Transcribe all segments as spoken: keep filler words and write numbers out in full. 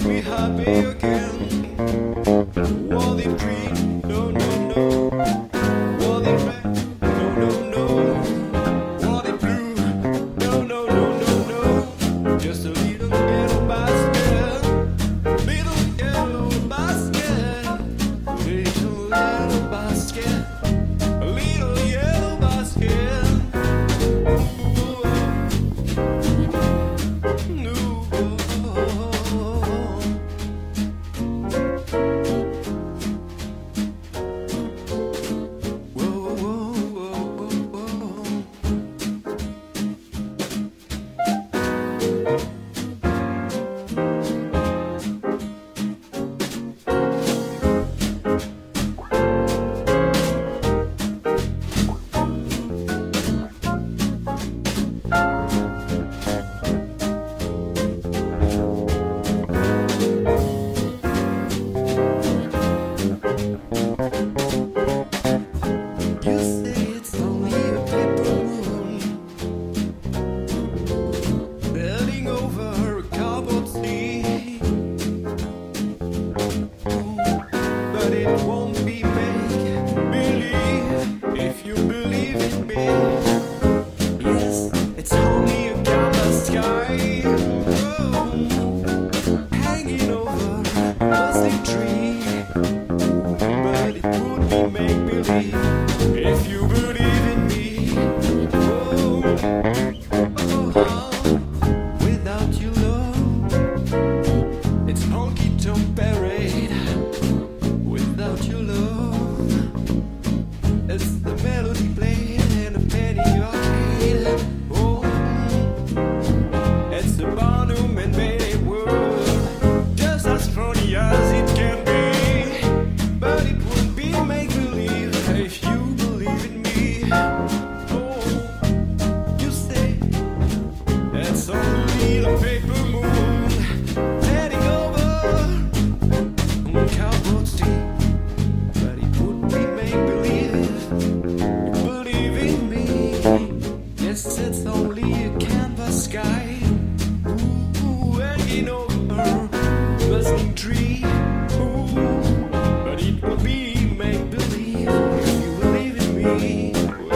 me happy again. Was it green? No, no, no. Was it red? No, no, no. Was it blue? No, no, no, no, no. Just a little yellow basket. Little yellow basket. Little yellow basket. A little yellow basket. If you believe in me, oh, oh, without your love, it's honky tonk parade. Without your love, it's the melody played in a penny arcade. Oh, it's a barnum and bailey world, just as funny as it can be, but it would be make believe if you believe in me. Oh, you say it's only the paper moon heading over on cowboy street, but it would be make believe. You believe in me. Yes, it's only a canvas sky. Ooh, hanging over a bustling tree. Ooh, but it will be make believe if you believe in me.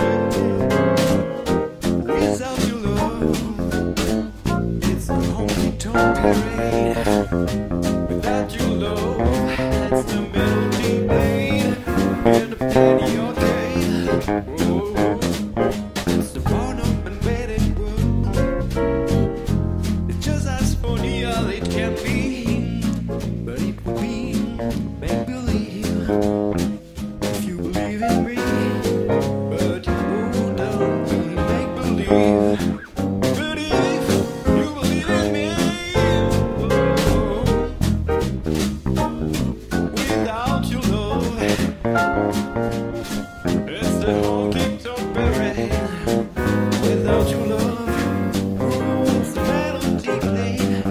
Without your love, it's a honky tonk parade. Without your love, it's the melody played in a penny arcade. Oh, it's the barnum and bailey world. It's just as funny as it can be, but it will be make believe if you believe in me. But it won't be make believe. But if you believe in me, oh, without your love, it's the honky tonk parade. Without your love, oh, it's the melody played.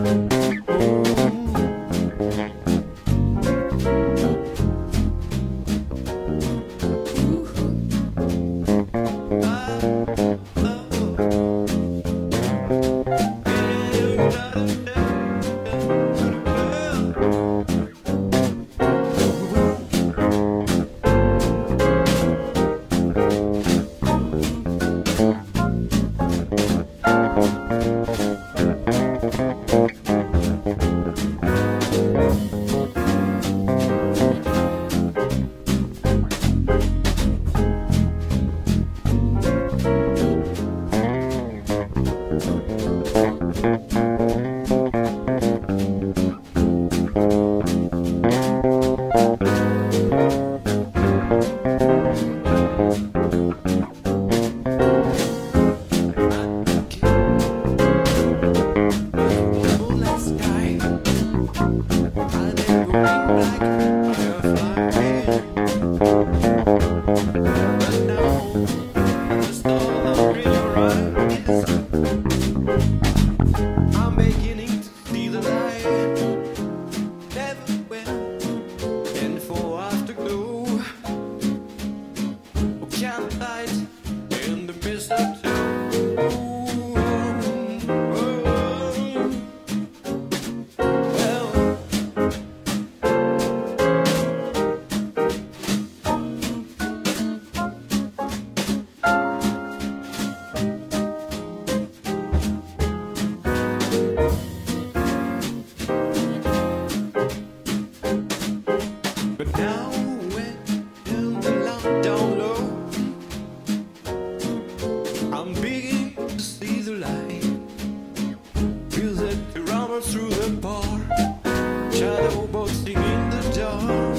shadow boxing in the dark.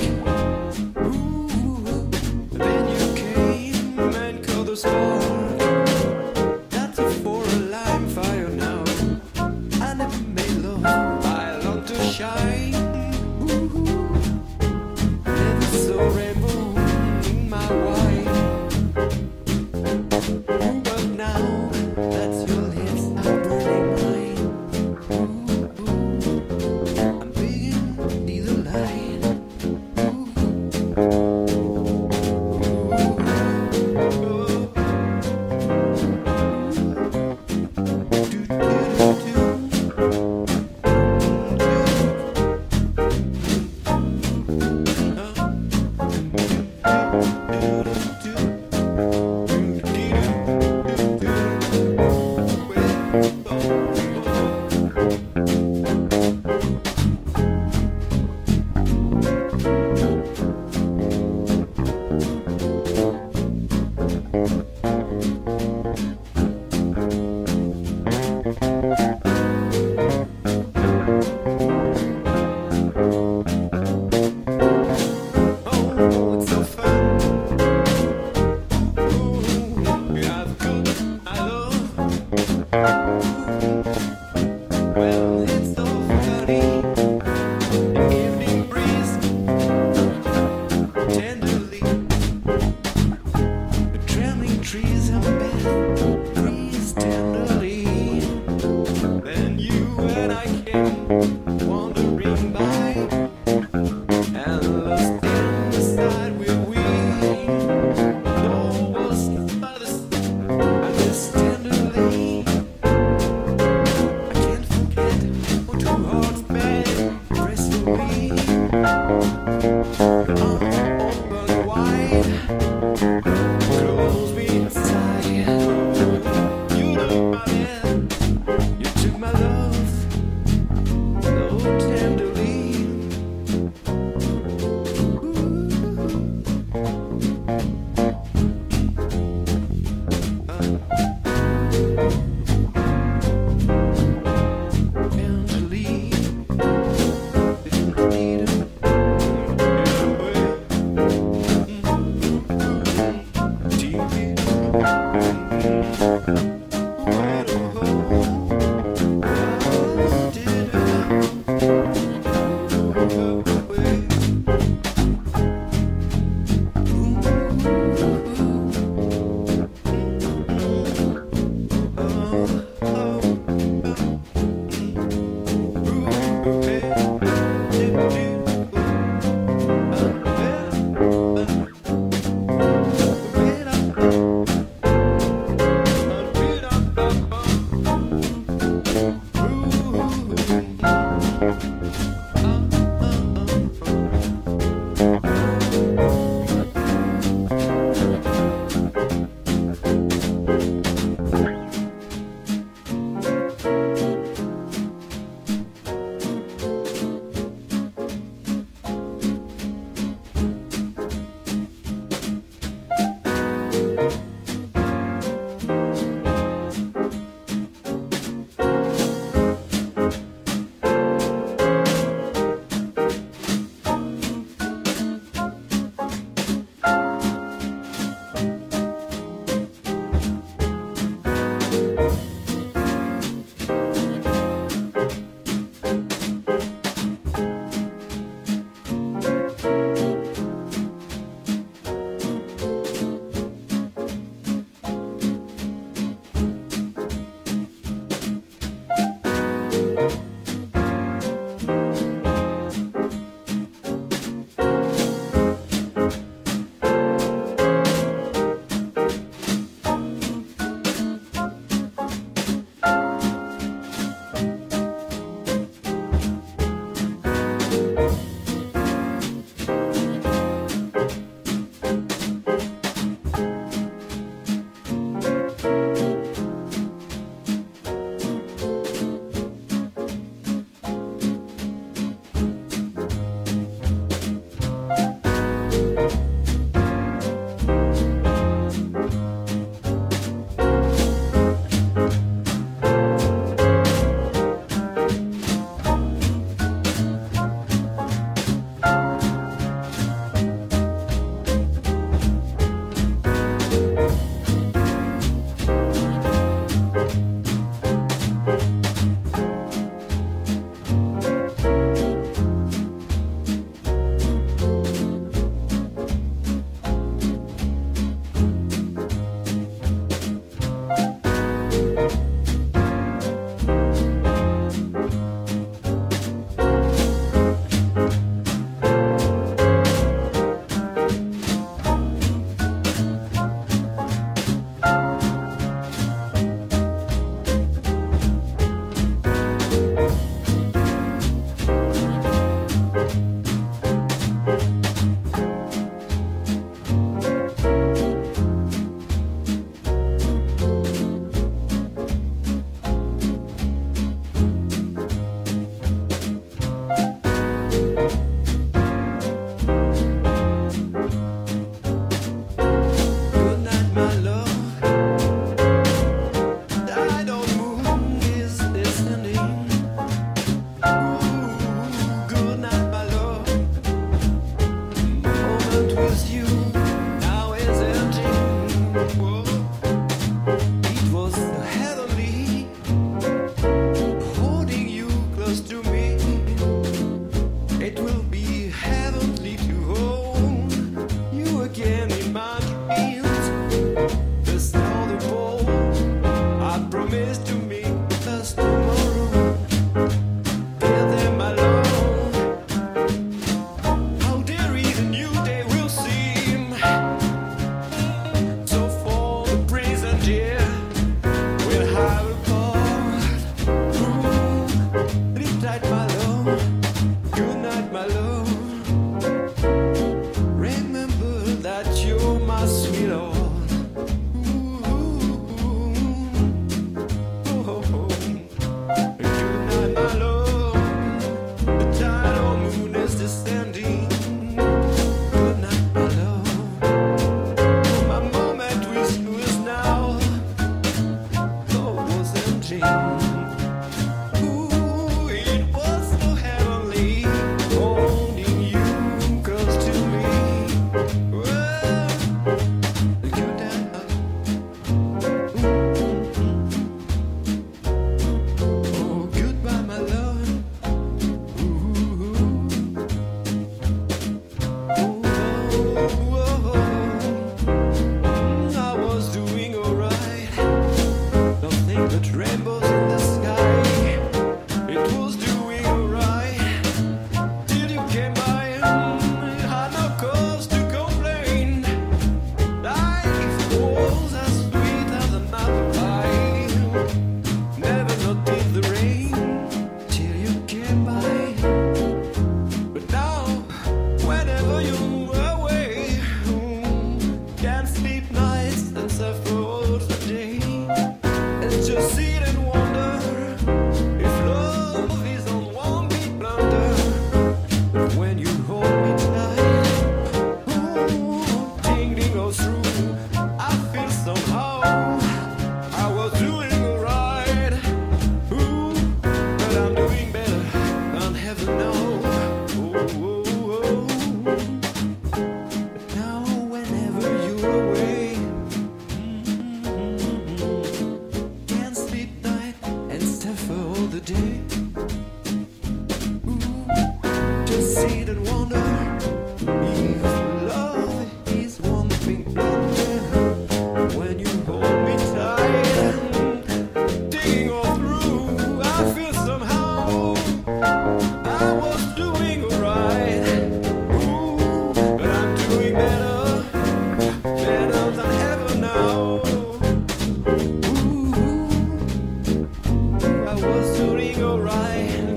Ooh, then you came and caught the spark. That's a for a lime fire now. I never made love, I long to shine. Ooh, never saw rainbow in my wine. Ooh, but now that's your lips are burning mine. Ooh, I'm begging, need a line. Well, it's so funny. The evening breeze tenderly, the trembling trees embed breeze tenderly. Then you and I came wandering by, and lost in the side where we all was others, and this tenderly. Two hearts bed, press to me, open wide, close me inside. You took my hand, you took my love, so tenderly. sit and wonder if love is one thing better. When you hold me tight, digging all through, I feel somehow I was doing alright. Ooh, but I'm doing better, better than ever now. Ooh, I was doing alright.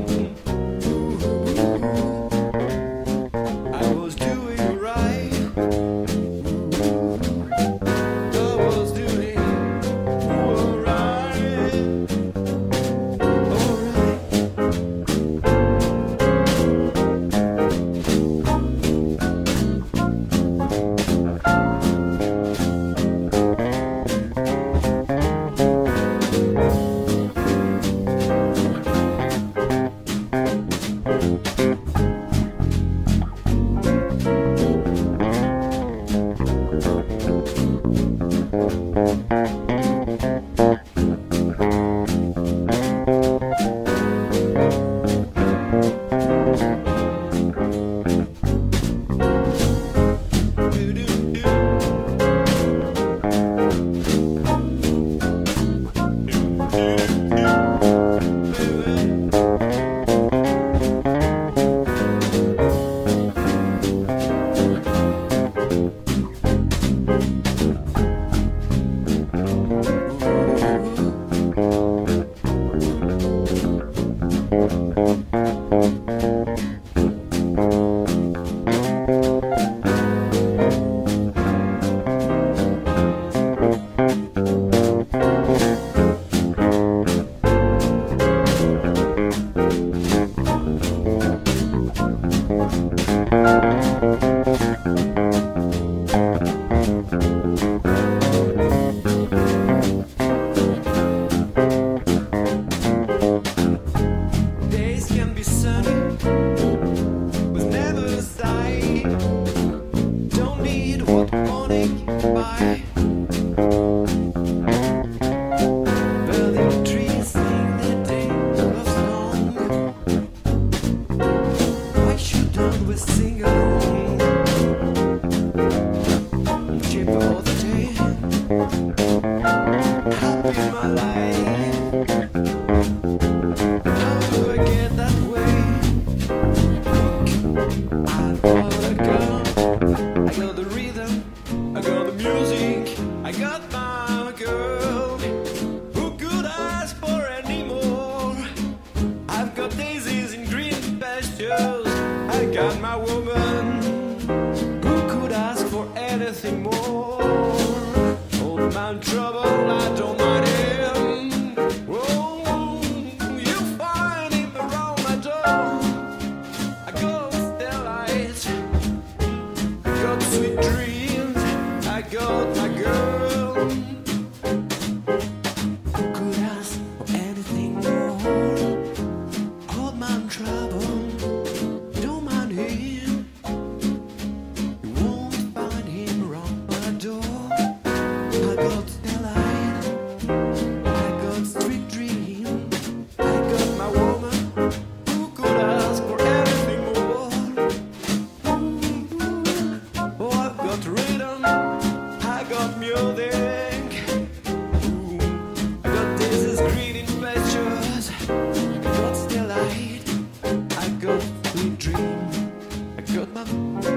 Sing along, chip all the day, happy in my life. How do I get that way? I got a gun, I got the rhythm, I got the music, I got my girl. Who could ask for any more? I've got daisies in green pastures, I got my woman. Who could ask for anything more? Old man trouble, I don't mind him. Oh, you find him around my door. I got starlight, I got sweet dreams, I got my girl. Who could ask for anything more? Old man trouble, I got sweet dream, I got my